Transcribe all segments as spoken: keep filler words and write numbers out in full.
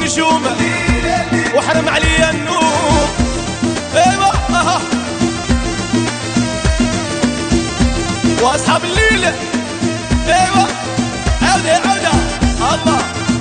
والنجوم وحرم عليا النوم. ايوا اها واصحاب الليل ايوا عودة عودة الله.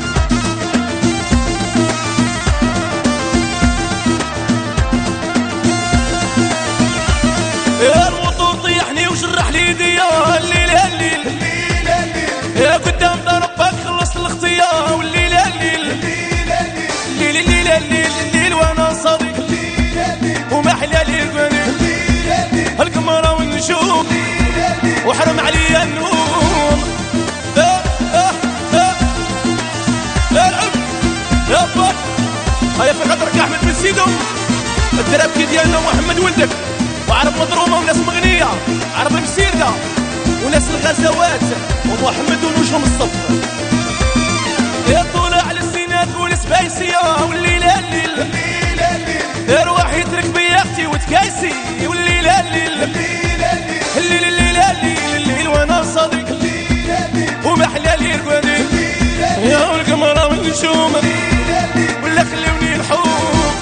الموتور طيحني وجرح لي يديا الليل الليل الليل يا قدام ضربك خلصت الاختيار والليل الليل الليل الليل الليل الليل وانا صديق وما احلى لي القنين القمر والنجوم وحرم عليا النوم. اه اه اه العب يا فك هيا في خاطرك احمد بن سيدو الدراب كي ديالنا محمد ولدك وعرب مضرومه وناس مغنيه عرب مسيرده وناس الغزوات ومحمد ونجوم الصف. يا طول على الزينات والسبايسيه والليل الليل الليل الليل ارواح يترك بيا اختي وتكايسي والليل الليل الليل الليل الليل الليل الليل وانا صديق وما احلى لي القوانين يا القمر والنجوم ولا خلوني نحوم.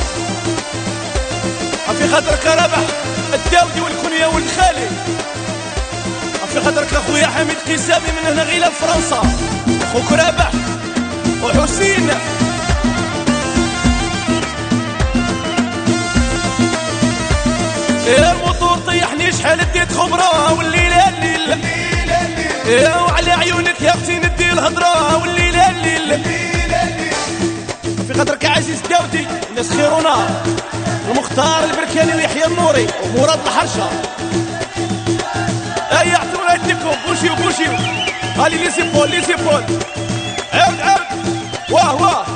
في خاطرك ربح الداودي والكنيا والخالي في خاطرك اخويا حميد قيسامي من هنا غير فرنسا اخوك رابح وحسين. يا الموتور طيحني شحال اديت خبره والليل الليل يا وعلى عيونك يا اختي ندي الهضره والليل الليل في خاطرك عزيز الداودي الناس خيرونا المختار البركاني ويحيى النوري ومراد الحرشه. اي اعطونا يديكم بوشيو بوشيو هالي لي سيبول لي سيبول عاود عاود واه واه